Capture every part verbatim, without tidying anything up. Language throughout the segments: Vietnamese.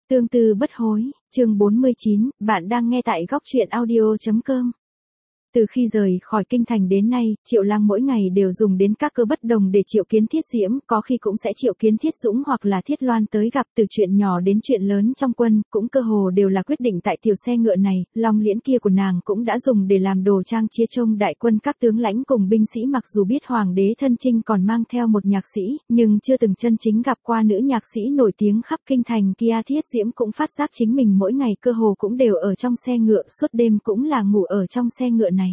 Tương tư bất hối, chương bốn mươi chín, bạn đang nghe tại góc truyện audio chấm com. Từ khi rời khỏi kinh thành đến nay, Triệu Lang mỗi ngày đều dùng đến các cơ bất đồng để triệu kiến Thiết Diễm, có khi cũng sẽ triệu kiến Thiết Dũng hoặc là Thiết Loan tới gặp. Từ chuyện nhỏ đến chuyện lớn trong quân, cũng cơ hồ đều là quyết định tại tiểu xe ngựa này. Long liễn kia của nàng cũng đã dùng để làm đồ trang chia trông đại quân các tướng lãnh cùng binh sĩ. Mặc dù biết hoàng đế thân chinh còn mang theo một nhạc sĩ, nhưng chưa từng chân chính gặp qua nữ nhạc sĩ nổi tiếng khắp kinh thành kia. Thiết Diễm cũng phát giác chính mình mỗi ngày cơ hồ cũng đều ở trong xe ngựa, suốt đêm cũng là ngủ ở trong xe ngựa này.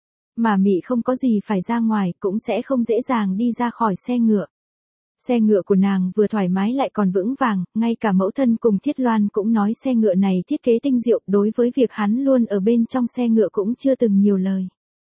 Mà Mị không có gì phải ra ngoài, cũng sẽ không dễ dàng đi ra khỏi xe ngựa. Xe ngựa của nàng vừa thoải mái lại còn vững vàng, ngay cả mẫu thân cùng Thiết Loan cũng nói xe ngựa này thiết kế tinh diệu. Đối với việc hắn luôn ở bên trong xe ngựa cũng chưa từng nhiều lời.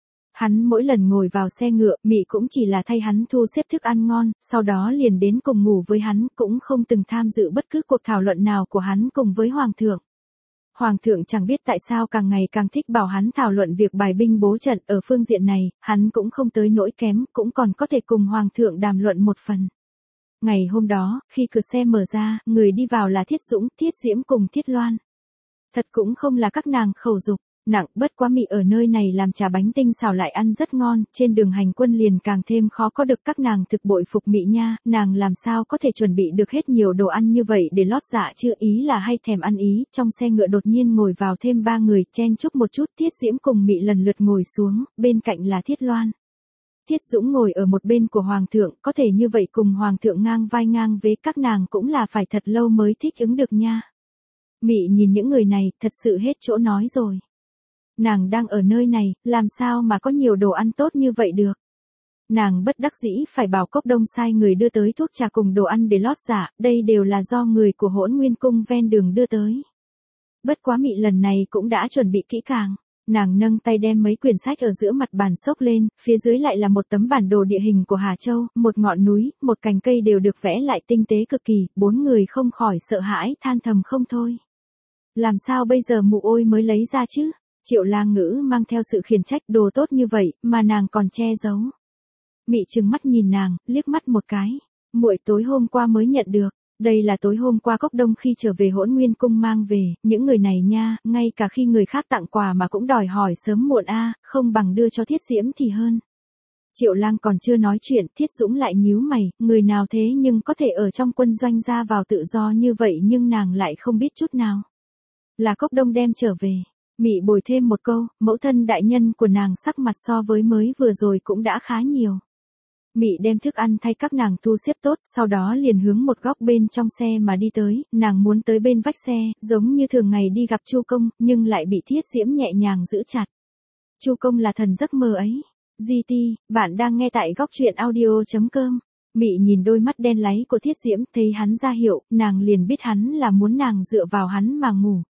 Hắn mỗi lần ngồi vào xe ngựa, Mị cũng chỉ là thay hắn thu xếp thức ăn ngon, sau đó liền đến cùng ngủ với hắn, cũng không từng tham dự bất cứ cuộc thảo luận nào của hắn cùng với Hoàng thượng. Hoàng thượng chẳng biết tại sao càng ngày càng thích bảo hắn thảo luận việc bài binh bố trận. Ở phương diện này, hắn cũng không tới nỗi kém, cũng còn có thể cùng Hoàng thượng đàm luận một phần. Ngày hôm đó, khi cửa xe mở ra, người đi vào là Thiết Dũng, Thiết Diễm cùng Thiết Loan. Thật cũng không là các nàng khẩu dục nặng, bất quá Mị ở nơi này làm trà bánh tinh xào lại ăn rất ngon, trên đường hành quân liền càng thêm khó có được. Các nàng thực bội phục Mị nha, nàng làm sao có thể chuẩn bị được hết nhiều đồ ăn như vậy để lót dạ chưa, ý là hay thèm ăn ý. Trong xe ngựa đột nhiên ngồi vào thêm ba người, chen chúc một chút. Thiết Diễm cùng Mị lần lượt ngồi xuống, bên cạnh là Thiết Loan. Thiết Dũng ngồi ở một bên của Hoàng thượng, có thể như vậy cùng Hoàng thượng ngang vai ngang vế, các nàng cũng là phải thật lâu mới thích ứng được nha. Mị nhìn những người này, thật sự hết chỗ nói rồi. Nàng đang ở nơi này, làm sao mà có nhiều đồ ăn tốt như vậy được. Nàng bất đắc dĩ phải bảo Cốc Đông sai người đưa tới thuốc trà cùng đồ ăn để lót dạ, đây đều là do người của Hỗn Nguyên cung ven đường đưa tới. Bất quá Mị lần này cũng đã chuẩn bị kỹ càng. Nàng nâng tay đem mấy quyển sách ở giữa mặt bàn xốc lên, phía dưới lại là một tấm bản đồ địa hình của Hà Châu, một ngọn núi, một cành cây đều được vẽ lại tinh tế cực kỳ. Bốn người không khỏi sợ hãi, than thầm không thôi. Làm sao bây giờ mụ ôi mới lấy ra chứ? Triệu Lang Ngữ mang theo sự khiển trách, đồ tốt như vậy mà nàng còn che giấu. Mị trừng mắt nhìn nàng, liếc mắt một cái. Muội tối hôm qua mới nhận được, đây là tối hôm qua Cốc Đông khi trở về Hỗn Nguyên cung mang về. Những người này nha, ngay cả khi người khác tặng quà mà cũng đòi hỏi sớm muộn a, không bằng đưa cho Thiết Diễm thì hơn. Triệu Lang còn chưa nói chuyện, Thiết Dũng lại nhíu mày, người nào thế nhưng có thể ở trong quân doanh ra vào tự do như vậy, nhưng nàng lại không biết chút nào. Là Cốc Đông đem trở về. Mị bồi thêm một câu, mẫu thân đại nhân của nàng sắc mặt so với mới vừa rồi cũng đã khá nhiều. Mị đem thức ăn thay các nàng thu xếp tốt, sau đó liền hướng một góc bên trong xe mà đi tới. Nàng muốn tới bên vách xe, giống như thường ngày đi gặp Chu Công, nhưng lại bị Thiết Diễm nhẹ nhàng giữ chặt. Chu Công là thần giấc mơ ấy. giê tê, bạn đang nghe tại góc truyện audio chấm com. Mị nhìn đôi mắt đen láy của Thiết Diễm, thấy hắn ra hiệu, nàng liền biết hắn là muốn nàng dựa vào hắn mà ngủ.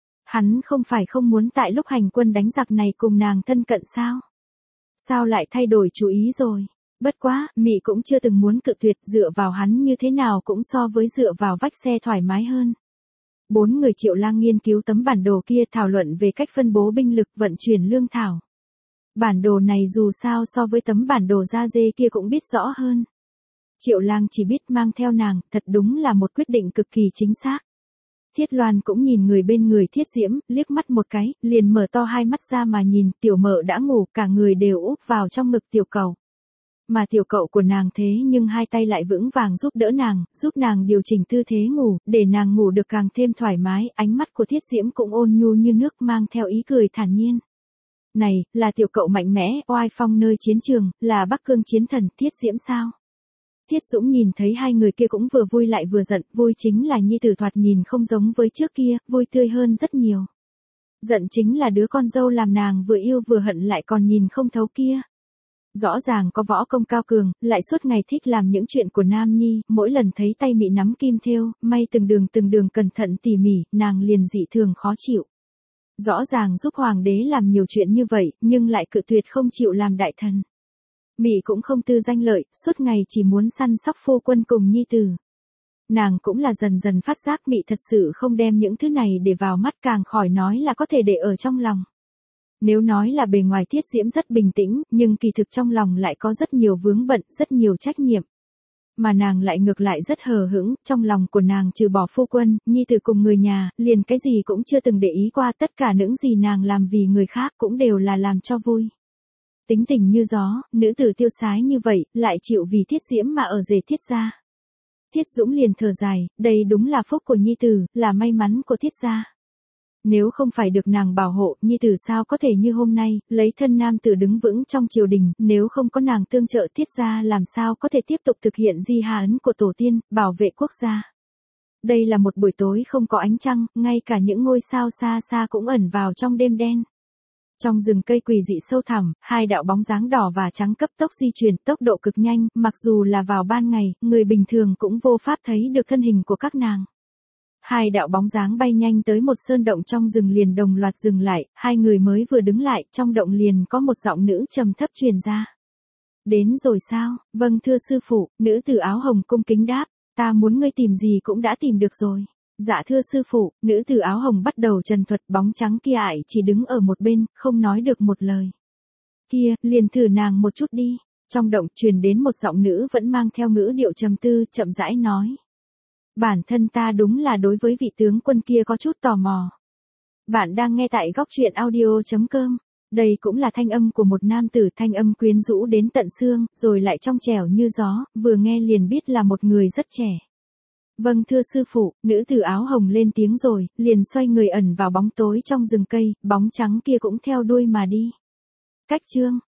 Hắn không phải không muốn tại lúc hành quân đánh giặc này cùng nàng thân cận sao? Sao lại thay đổi chủ ý rồi? Bất quá, Mị cũng chưa từng muốn cự tuyệt, dựa vào hắn như thế nào cũng so với dựa vào vách xe thoải mái hơn. Bốn người Triệu Lang nghiên cứu tấm bản đồ kia, thảo luận về cách phân bố binh lực, vận chuyển lương thảo. Bản đồ này dù sao so với tấm bản đồ da dê kia cũng biết rõ hơn. Triệu Lang chỉ biết mang theo nàng, thật đúng là một quyết định cực kỳ chính xác. Thiết Loan cũng nhìn người bên người Thiết Diễm, liếc mắt một cái, liền mở to hai mắt ra mà nhìn. Tiểu Mợ đã ngủ, cả người đều úp vào trong ngực tiểu cẩu. Mà tiểu cậu của nàng thế nhưng hai tay lại vững vàng giúp đỡ nàng, giúp nàng điều chỉnh tư thế ngủ, để nàng ngủ được càng thêm thoải mái. Ánh mắt của Thiết Diễm cũng ôn nhu như nước, mang theo ý cười thản nhiên. Này, là tiểu cậu mạnh mẽ, oai phong nơi chiến trường, là Bắc Cương chiến thần Thiết Diễm sao? Thiết Dũng nhìn thấy hai người kia cũng vừa vui lại vừa giận, vui chính là nhi tử thoạt nhìn không giống với trước kia, vui tươi hơn rất nhiều. Giận chính là đứa con dâu làm nàng vừa yêu vừa hận lại còn nhìn không thấu kia. Rõ ràng có võ công cao cường, lại suốt ngày thích làm những chuyện của nam nhi, mỗi lần thấy tay Mị nắm kim thêu, may từng đường từng đường cẩn thận tỉ mỉ, nàng liền dị thường khó chịu. Rõ ràng giúp hoàng đế làm nhiều chuyện như vậy, nhưng lại cự tuyệt không chịu làm đại thần. Mị cũng không tư danh lợi, suốt ngày chỉ muốn săn sóc phu quân cùng nhi tử. Nàng cũng là dần dần phát giác Mị thật sự không đem những thứ này để vào mắt, càng khỏi nói là có thể để ở trong lòng. Nếu nói là bề ngoài Thiết Diễm rất bình tĩnh, nhưng kỳ thực trong lòng lại có rất nhiều vướng bận, rất nhiều trách nhiệm. mà nàng lại ngược lại rất hờ hững, trong lòng của nàng trừ bỏ phu quân, nhi tử cùng người nhà, liền cái gì cũng chưa từng để ý qua, tất cả những gì nàng làm vì người khác cũng đều là làm cho vui. Tính tình như gió, nữ tử tiêu sái như vậy, lại chịu vì Thiết Diễm mà ở rể Thiết gia. Thiết Dũng liền thở dài, đây đúng là phúc của nhi tử, là may mắn của Thiết gia. Nếu không phải được nàng bảo hộ, nhi tử sao có thể như hôm nay, lấy thân nam tử đứng vững trong triều đình, nếu không có nàng tương trợ Thiết gia làm sao có thể tiếp tục thực hiện di hà ấn của tổ tiên, bảo vệ quốc gia. Đây là một buổi tối không có ánh trăng, ngay cả những ngôi sao xa xa cũng ẩn vào trong đêm đen. Trong rừng cây quỷ dị sâu thẳm, hai đạo bóng dáng đỏ và trắng cấp tốc di chuyển, tốc độ cực nhanh, mặc dù là vào ban ngày, người bình thường cũng vô pháp thấy được thân hình của các nàng. Hai đạo bóng dáng bay nhanh tới một sơn động trong rừng liền đồng loạt dừng lại, hai người mới vừa đứng lại, trong động liền có một giọng nữ trầm thấp truyền ra. Đến rồi sao? Vâng thưa sư phụ, nữ tử áo hồng cung kính đáp, ta muốn ngươi tìm gì cũng đã tìm được rồi. Dạ thưa sư phụ, nữ tử áo hồng bắt đầu trần thuật, bóng trắng kia ải chỉ đứng ở một bên, không nói được một lời. Kia, liền thử nàng một chút đi. Trong động truyền đến một giọng nữ vẫn mang theo ngữ điệu trầm tư, chậm rãi nói. Bản thân ta đúng là đối với vị tướng quân kia có chút tò mò. Bạn đang nghe tại góc truyện audio chấm com. Đây cũng là thanh âm của một nam tử, thanh âm quyến rũ đến tận xương, rồi lại trong trẻo như gió, vừa nghe liền biết là một người rất trẻ. Vâng thưa sư phụ, nữ tử áo hồng lên tiếng rồi, liền xoay người ẩn vào bóng tối trong rừng cây, bóng trắng kia cũng theo đuôi mà đi. Cách chương